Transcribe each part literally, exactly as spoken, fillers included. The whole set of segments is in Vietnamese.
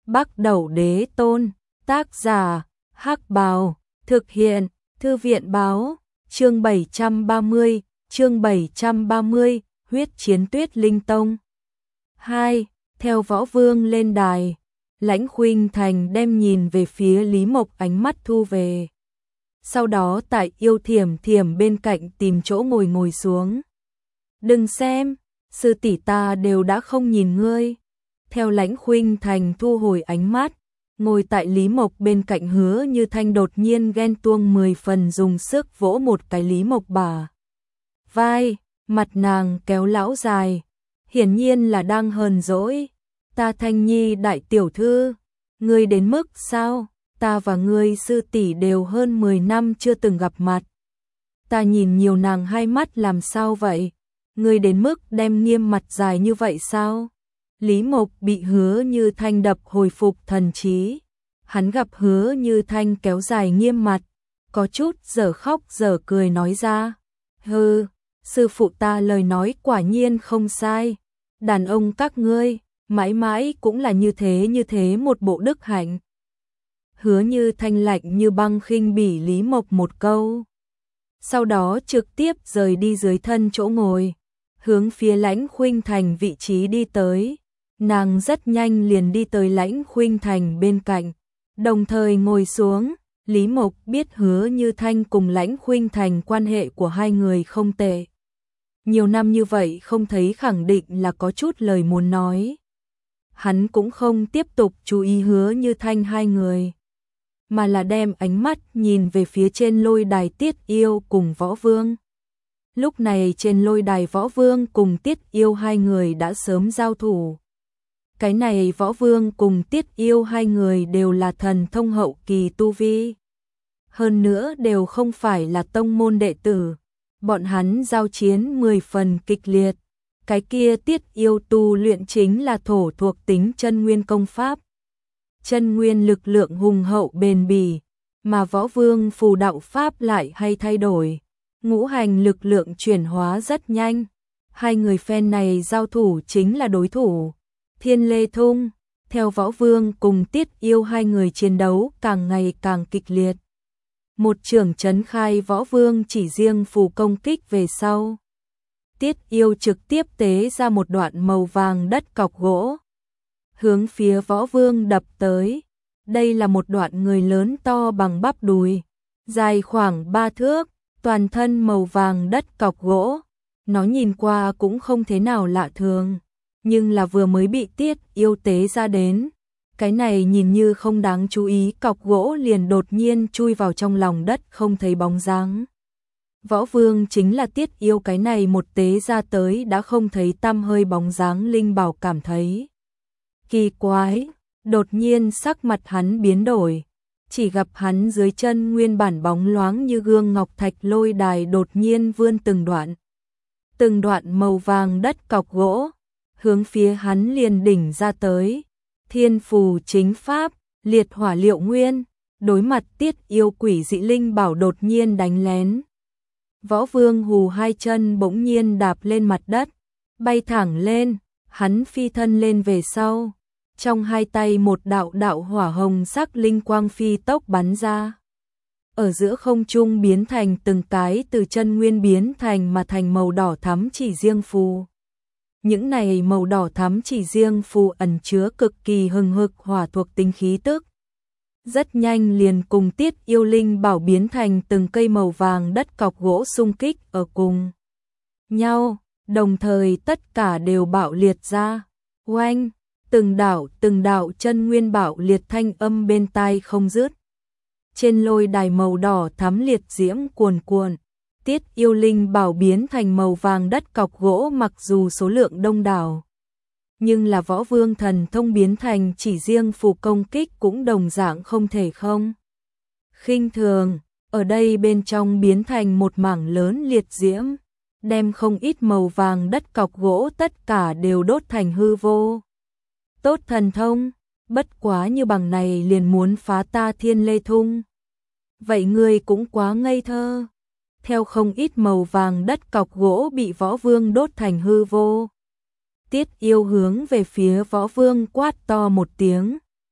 Bắc Đẩu Đế Tôn, tác giả, Hắc Bào, thực hiện, Thư viện báo, chương bảy trăm ba mươi, chương bảy trăm ba mươi, huyết chiến Tuyết Linh Tông. hai. Theo Võ Vương lên đài, Lãnh Khuynh Thành đem nhìn về phía Lý Mộc, ánh mắt thu về. Sau đó tại Yêu Thiểm Thiểm bên cạnh tìm chỗ ngồi ngồi xuống. Đừng xem, sư tỷ ta đều đã không nhìn ngươi. Theo Lãnh Khuynh Thành thu hồi ánh mắt, ngồi tại Lý Mộc bên cạnh Hứa Như Thanh đột nhiên ghen tuông mười phần, dùng sức vỗ một cái Lý Mộc bả vai, mặt nàng kéo lão dài, hiển nhiên là đang hờn dỗi. Ta Thanh Nhi đại tiểu thư, ngươi đến mức sao? Ta và ngươi sư tỷ đều hơn mười năm chưa từng gặp mặt. Ta nhìn nhiều nàng hai mắt làm sao vậy? Ngươi đến mức đem nghiêm mặt dài như vậy sao? Lý Mộc bị Hứa Như Thanh đập hồi phục thần trí. Hắn gặp Hứa Như Thanh kéo dài nghiêm mặt, có chút dở khóc dở cười nói ra. Hừ, sư phụ ta lời nói quả nhiên không sai. Đàn ông các ngươi, mãi mãi cũng là như thế như thế một bộ đức hạnh. Hứa Như Thanh lạnh như băng khinh bỉ Lý Mộc một câu. Sau đó trực tiếp rời đi dưới thân chỗ ngồi, hướng phía Lãnh Khuynh Thành vị trí đi tới. Nàng rất nhanh liền đi tới Lãnh Khuynh Thành bên cạnh, đồng thời ngồi xuống. Lý Mộc biết Hứa Như Thanh cùng Lãnh Khuynh Thành quan hệ của hai người không tệ. Nhiều năm như vậy không thấy, khẳng định là có chút lời muốn nói. Hắn cũng không tiếp tục chú ý Hứa Như Thanh hai người, mà là đem ánh mắt nhìn về phía trên lôi đài Tiết Yêu cùng Võ Vương. Lúc này trên lôi đài Võ Vương cùng Tiết Yêu hai người đã sớm giao thủ. Cái này Võ Vương cùng Tiết Yêu hai người đều là thần thông hậu kỳ tu vi. Hơn nữa đều không phải là tông môn đệ tử. Bọn hắn giao chiến mười phần kịch liệt. Cái kia Tiết Yêu tu luyện chính là thổ thuộc tính chân nguyên công pháp. Chân nguyên lực lượng hùng hậu bền bỉ, mà Võ Vương phù đạo pháp lại hay thay đổi. Ngũ hành lực lượng chuyển hóa rất nhanh. Hai người phen này giao thủ chính là đối thủ. Thiên Lê Thung, theo Võ Vương cùng Tiết Yêu hai người chiến đấu càng ngày càng kịch liệt. Một trưởng trấn khai Võ Vương chỉ riêng phù công kích về sau. Tiết Yêu trực tiếp tế ra một đoạn màu vàng đất cọc gỗ, hướng phía Võ Vương đập tới. Đây là một đoạn người lớn to bằng bắp đùi, dài khoảng ba thước, toàn thân màu vàng đất cọc gỗ. Nó nhìn qua cũng không thế nào lạ thường, nhưng là vừa mới bị Tiết Yêu tế ra đến, cái này nhìn như không đáng chú ý cọc gỗ liền đột nhiên chui vào trong lòng đất không thấy bóng dáng. Võ Vương chính là Tiết Yêu cái này một tế ra tới đã không thấy tăm hơi bóng dáng linh bảo cảm thấy kỳ quái, đột nhiên sắc mặt hắn biến đổi, chỉ gặp hắn dưới chân nguyên bản bóng loáng như gương ngọc thạch lôi đài đột nhiên vươn từng đoạn. Từng đoạn màu vàng đất cọc gỗ, hướng phía hắn liền đỉnh ra tới. Thiên phù chính pháp, liệt hỏa liệu nguyên, đối mặt Tiết Yêu quỷ dị linh bảo đột nhiên đánh lén. Võ Vương hù hai chân bỗng nhiên đạp lên mặt đất, bay thẳng lên, hắn phi thân lên về sau. Trong hai tay một đạo đạo hỏa hồng sắc linh quang phi tốc bắn ra. Ở giữa không trung biến thành từng cái từ chân nguyên biến thành mà thành màu đỏ thắm chỉ riêng phù. Những này màu đỏ thắm chỉ riêng phù ẩn chứa cực kỳ hừng hực hỏa thuộc tính khí tức. Rất nhanh liền cùng Tiết Yêu linh bảo biến thành từng cây màu vàng đất cọc gỗ xung kích ở cùng nhau, đồng thời tất cả đều bạo liệt ra. Oanh, từng đạo từng đạo chân nguyên bạo liệt thanh âm bên tai không dứt. Trên lôi đài màu đỏ thắm liệt diễm cuồn cuộn. Tiết Yêu linh bảo biến thành màu vàng đất cọc gỗ mặc dù số lượng đông đảo, nhưng là Võ Vương thần thông biến thành chỉ riêng phù công kích cũng đồng dạng không thể không khinh thường. Ở đây bên trong biến thành một mảng lớn liệt diễm, đem không ít màu vàng đất cọc gỗ tất cả đều đốt thành hư vô. Tốt thần thông, bất quá như bằng này liền muốn phá ta Thiên Lê Thung. Vậy ngươi cũng quá ngây thơ. Theo không ít màu vàng đất cọc gỗ bị Võ Vương đốt thành hư vô. Tiết Yêu hướng về phía Võ Vương quát to một tiếng,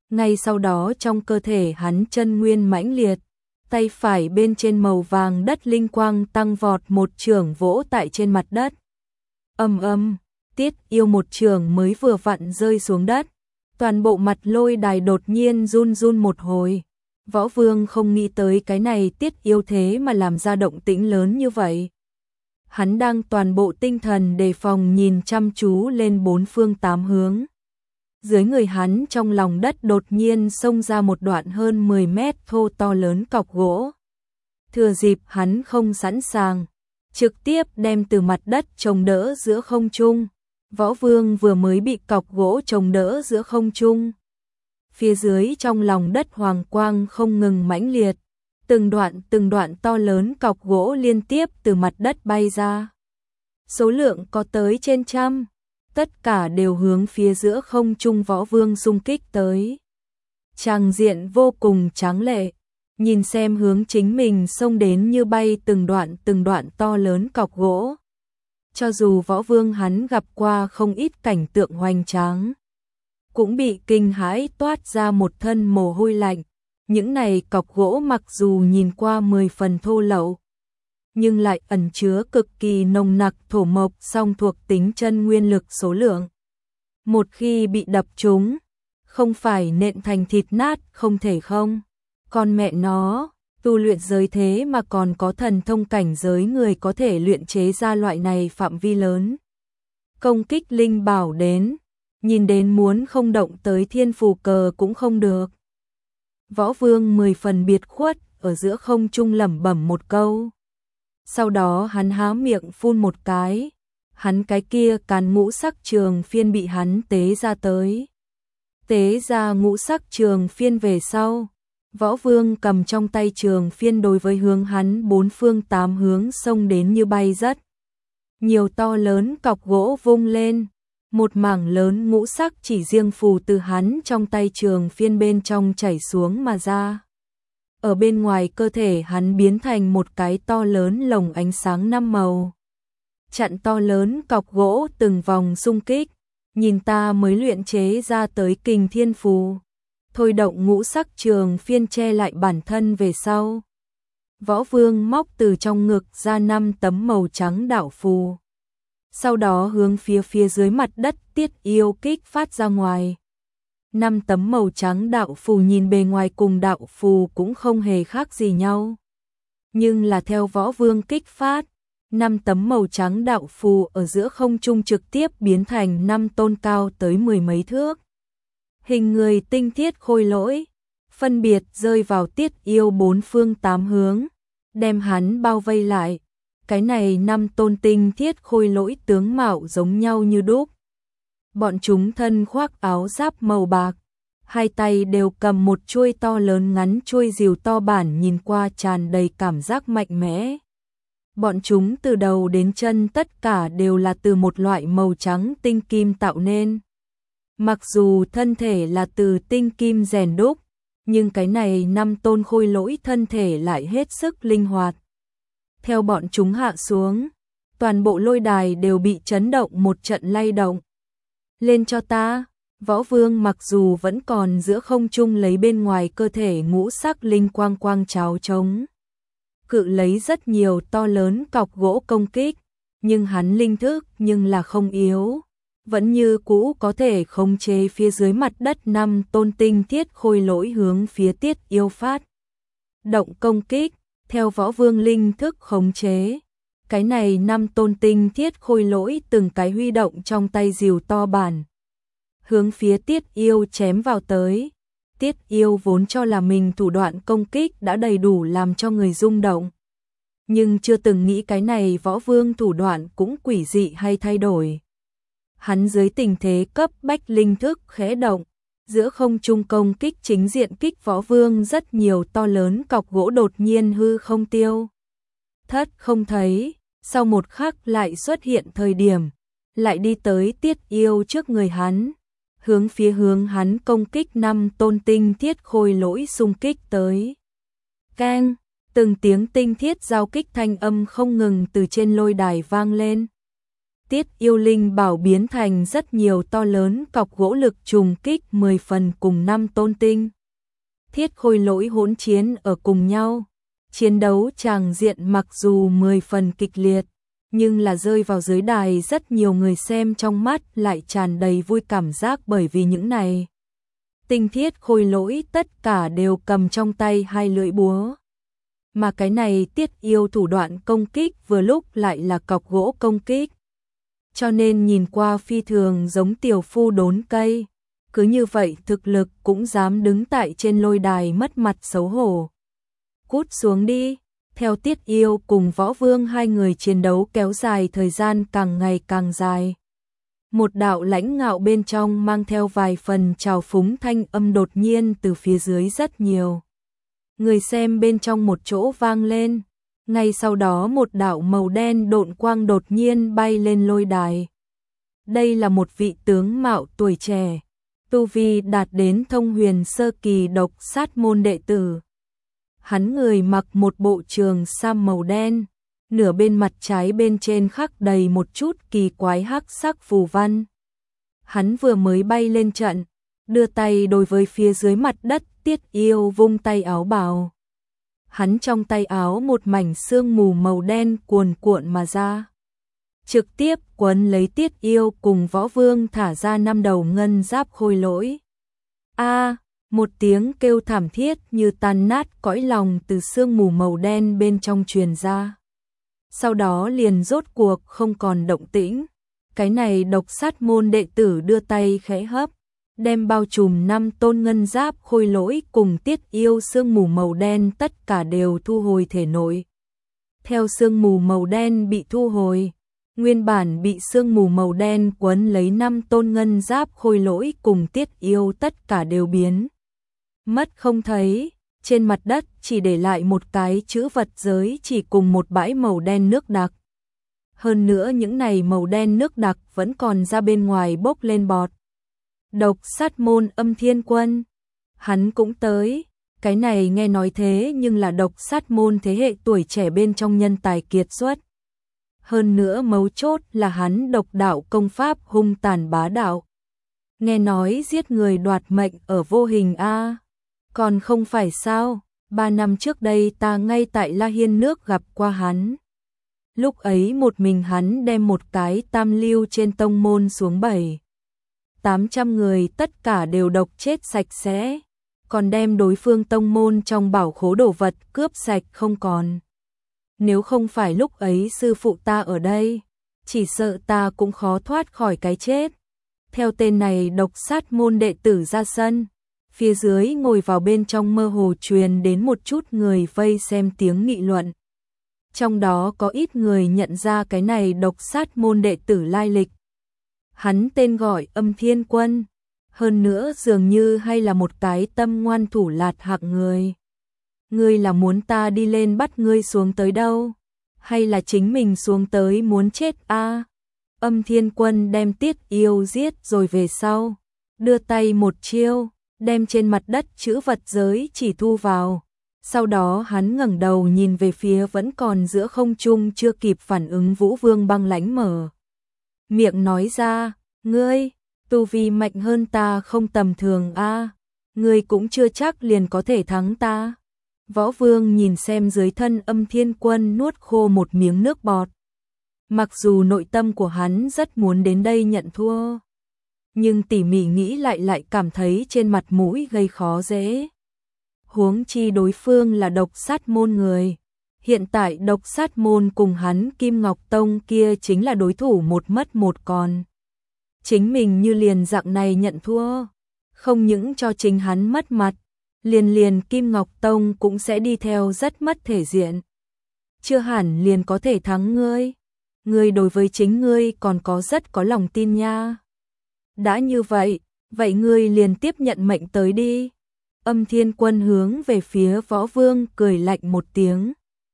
Ngay sau đó trong cơ thể hắn chân nguyên mãnh liệt, tay phải bên trên màu vàng đất linh quang tăng vọt một chưởng vỗ tại trên mặt đất. Ầm ầm, Tiết Yêu một chưởng mới vừa vặn rơi xuống đất, toàn bộ mặt lôi đài đột nhiên run run một hồi. Võ Vương không nghĩ tới cái này Tiết Yêu thế mà làm ra động tĩnh lớn như vậy. Hắn đang toàn bộ tinh thần đề phòng nhìn chăm chú lên bốn phương tám hướng. Dưới người hắn trong lòng đất đột nhiên xông ra một đoạn hơn mười mét thô to lớn cọc gỗ. Thừa dịp hắn không sẵn sàng, trực tiếp đem từ mặt đất chống đỡ giữa không trung. Võ Vương vừa mới bị cọc gỗ chống đỡ giữa không trung. Phía dưới trong lòng đất hoàng quang không ngừng mãnh liệt, từng đoạn từng đoạn to lớn cọc gỗ liên tiếp từ mặt đất bay ra. Số lượng có tới trên trăm, tất cả đều hướng phía giữa không trung Võ Vương xung kích tới. Tràng diện vô cùng tráng lệ, nhìn xem hướng chính mình xông đến như bay từng đoạn từng đoạn to lớn cọc gỗ. Cho dù Võ Vương hắn gặp qua không ít cảnh tượng hoành tráng, cũng bị kinh hãi toát ra một thân mồ hôi lạnh. Những này cọc gỗ mặc dù nhìn qua mười phần thô lậu, nhưng lại ẩn chứa cực kỳ nồng nặc thổ mộc song thuộc tính chân nguyên lực số lượng. Một khi bị đập trúng, không phải nện thành thịt nát không thể không. Còn mẹ nó, tu luyện giới thế mà còn có thần thông cảnh giới người có thể luyện chế ra loại này phạm vi lớn. Công kích linh bảo đến, nhìn đến muốn không động tới thiên phù cờ cũng không được. Võ Vương mười phần biệt khuất, ở giữa không trung lẩm bẩm một câu. Sau đó hắn há miệng phun một cái, hắn cái kia càn ngũ sắc trường phiên bị hắn tế ra tới. Tế ra ngũ sắc trường phiên về sau, Võ Vương cầm trong tay trường phiên đối với hướng hắn bốn phương tám hướng xông đến như bay rất. Nhiều to lớn cọc gỗ vung lên, một mảng lớn ngũ sắc chỉ riêng phù từ hắn trong tay trường phiên bên trong chảy xuống mà ra. Ở bên ngoài cơ thể hắn biến thành một cái to lớn lồng ánh sáng năm màu. Chặn to lớn cọc gỗ từng vòng xung kích, nhìn ta mới luyện chế ra tới kình thiên phù. Thôi động ngũ sắc trường phiên che lại bản thân về sau. Võ Vương móc từ trong ngực ra năm tấm màu trắng đạo phù. Sau đó hướng phía phía dưới mặt đất Tiết Yêu kích phát ra ngoài. Năm tấm màu trắng đạo phù nhìn bề ngoài cùng đạo phù cũng không hề khác gì nhau. Nhưng là theo Võ Vương kích phát, năm tấm màu trắng đạo phù ở giữa không trung trực tiếp biến thành năm tôn cao tới mười mấy thước. Hình người tinh thiết khôi lỗi, phân biệt rơi vào Tiết Yêu bốn phương tám hướng, đem hắn bao vây lại. Cái này năm tôn tinh thiết khôi lỗi tướng mạo giống nhau như đúc. Bọn chúng thân khoác áo giáp màu bạc, hai tay đều cầm một chuôi to lớn ngắn chuôi rìu to bản nhìn qua tràn đầy cảm giác mạnh mẽ. Bọn chúng từ đầu đến chân tất cả đều là từ một loại màu trắng tinh kim tạo nên. Mặc dù thân thể là từ tinh kim rèn đúc, nhưng cái này năm tôn khôi lỗi thân thể lại hết sức linh hoạt. Theo bọn chúng hạ xuống, toàn bộ lôi đài đều bị chấn động một trận lay động. Lên cho ta, Võ Vương mặc dù vẫn còn giữa không trung lấy bên ngoài cơ thể ngũ sắc linh quang quang cháo trống. Cự lấy rất nhiều to lớn cọc gỗ công kích, nhưng hắn linh thức nhưng là không yếu. Vẫn như cũ có thể khống chế phía dưới mặt đất năm tôn tinh thiết khôi lỗi hướng phía Tiết Yêu phát. Động công kích, theo Võ Vương linh thức khống chế. Cái này năm tôn tinh thiết khôi lỗi từng cái huy động trong tay rìu to bản. Hướng phía Tiết Yêu chém vào tới. Tiết Yêu vốn cho là mình thủ đoạn công kích đã đầy đủ làm cho người rung động. Nhưng chưa từng nghĩ cái này Võ Vương thủ đoạn cũng quỷ dị hay thay đổi. Hắn dưới tình thế cấp bách linh thức khẽ động, giữa không trung công kích chính diện kích Võ Vương rất nhiều to lớn cọc gỗ đột nhiên hư không tiêu. Thất không thấy, sau một khắc lại xuất hiện thời điểm, lại đi tới Tiết Yêu trước người hắn, hướng phía hướng hắn công kích năm tôn tinh thiết khôi lỗi xung kích tới. Keng, từng tiếng tinh thiết giao kích thanh âm không ngừng từ trên lôi đài vang lên. Tiết yêu linh bảo biến thành rất nhiều to lớn cọc gỗ lực trùng kích mười phần cùng năm tôn tinh. Thiết khôi lỗi hỗn chiến ở cùng nhau. Chiến đấu tràng diện mặc dù mười phần kịch liệt, nhưng là rơi vào dưới đài rất nhiều người xem trong mắt lại tràn đầy vui cảm giác bởi vì những này. Tinh thiết khôi lỗi tất cả đều cầm trong tay hai lưỡi búa. Mà cái này tiết yêu thủ đoạn công kích vừa lúc lại là cọc gỗ công kích. Cho nên nhìn qua phi thường giống tiểu phu đốn cây. Cứ như vậy thực lực cũng dám đứng tại trên lôi đài mất mặt xấu hổ. Cút xuống đi. Theo tiết yêu cùng võ vương hai người chiến đấu kéo dài thời gian càng ngày càng dài. Một đạo lãnh ngạo bên trong mang theo vài phần trào phúng thanh âm đột nhiên từ phía dưới rất nhiều. Người xem bên trong một chỗ vang lên. Ngay sau đó một đạo màu đen độn quang đột nhiên bay lên lôi đài. Đây là một vị tướng mạo tuổi trẻ, tu vi đạt đến thông huyền sơ kỳ độc sát môn đệ tử. Hắn người mặc một bộ trường sam màu đen, nửa bên mặt trái bên trên khắc đầy một chút kỳ quái hắc sắc phù văn. Hắn vừa mới bay lên trận, đưa tay đối với phía dưới mặt đất tiết yêu vung tay áo bào. Hắn trong tay áo một mảnh sương mù màu đen cuồn cuộn mà ra. Trực tiếp quấn lấy tiết yêu cùng võ vương thả ra năm đầu ngân giáp khôi lỗi. A, một tiếng kêu thảm thiết như tan nát cõi lòng từ sương mù màu đen bên trong truyền ra. Sau đó liền rốt cuộc không còn động tĩnh. Cái này độc sát môn đệ tử đưa tay khẽ hấp, đem bao trùm năm tôn ngân giáp khôi lỗi cùng tiết yêu sương mù màu đen tất cả đều thu hồi thể nội. Theo sương mù màu đen bị thu hồi, nguyên bản bị sương mù màu đen quấn lấy năm tôn ngân giáp khôi lỗi cùng tiết yêu tất cả đều biến mất không thấy, trên mặt đất chỉ để lại một cái chữ vật giới chỉ cùng một bãi màu đen nước đặc. Hơn nữa những này màu đen nước đặc vẫn còn ra bên ngoài bốc lên bọt. Độc sát môn Âm Thiên Quân, hắn cũng tới. Cái này nghe nói thế nhưng là độc sát môn thế hệ tuổi trẻ bên trong nhân tài kiệt xuất. Hơn nữa mấu chốt là hắn độc đạo công pháp hung tàn bá đạo. Nghe nói giết người đoạt mệnh ở vô hình a. Còn không phải sao, ba năm trước đây ta ngay tại La Hiên nước gặp qua hắn. Lúc ấy một mình hắn đem một cái tam lưu trên tông môn xuống bảy. tám trăm người tất cả đều độc chết sạch sẽ, còn đem đối phương tông môn trong bảo khố đồ vật cướp sạch không còn. Nếu không phải lúc ấy sư phụ ta ở đây, chỉ sợ ta cũng khó thoát khỏi cái chết. Theo tên này độc sát môn đệ tử ra sân, phía dưới ngồi vào bên trong mơ hồ truyền đến một chút người vây xem tiếng nghị luận. Trong đó có ít người nhận ra cái này độc sát môn đệ tử lai lịch. Hắn tên gọi Âm Thiên Quân, hơn nữa dường như hay là một cái tâm ngoan thủ lạt hạng người. Ngươi là muốn ta đi lên bắt ngươi xuống tới đâu? Hay là chính mình xuống tới muốn chết a? À? Âm Thiên Quân đem tiết yêu giết rồi về sau, đưa tay một chiêu, đem trên mặt đất chữ vật giới chỉ thu vào. Sau đó hắn ngẩng đầu nhìn về phía vẫn còn giữa không trung chưa kịp phản ứng Vũ Vương băng lãnh mở miệng nói ra, ngươi, tu vi mạnh hơn ta không tầm thường a, à, ngươi cũng chưa chắc liền có thể thắng ta. Võ Vương nhìn xem dưới thân Âm Thiên Quân nuốt khô một miếng nước bọt. Mặc dù nội tâm của hắn rất muốn đến đây nhận thua, nhưng tỉ mỉ nghĩ lại lại cảm thấy trên mặt mũi gây khó dễ. Huống chi đối phương là độc sát môn người. Hiện tại độc sát môn cùng hắn Kim Ngọc Tông kia chính là đối thủ một mất một còn. Chính mình như liền dạng này nhận thua, không những cho chính hắn mất mặt, liền liền Kim Ngọc Tông cũng sẽ đi theo rất mất thể diện. Chưa hẳn liền có thể thắng ngươi. Ngươi đối với chính ngươi còn có rất có lòng tin nha. Đã như vậy, vậy ngươi liền tiếp nhận mệnh tới đi. Âm Thiên Quân hướng về phía Võ Vương cười lạnh một tiếng.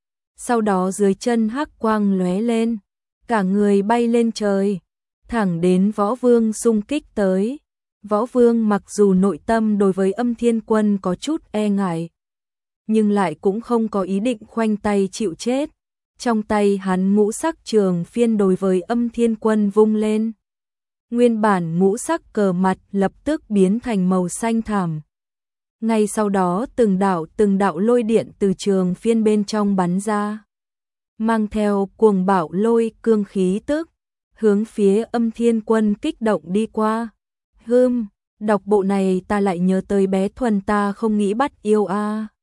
Sau đó dưới chân hắc quang lóe lên, cả người bay lên trời, thẳng đến Võ Vương xung kích tới. Võ Vương mặc dù nội tâm đối với Âm Thiên Quân có chút e ngại, nhưng lại cũng không có ý định khoanh tay chịu chết. Trong tay hắn ngũ sắc trường phiên đối với Âm Thiên Quân vung lên. Nguyên bản ngũ sắc cờ mặt lập tức biến thành màu xanh thẳm. Ngay sau đó từng đạo từng đạo lôi điện từ trường phiên bên trong bắn ra, mang theo cuồng bạo lôi cương khí tức, hướng phía Âm Thiên Quân kích động đi qua. Hừm, đọc bộ này ta lại nhớ tới bé Thuần ta không nghĩ bắt yêu a. À.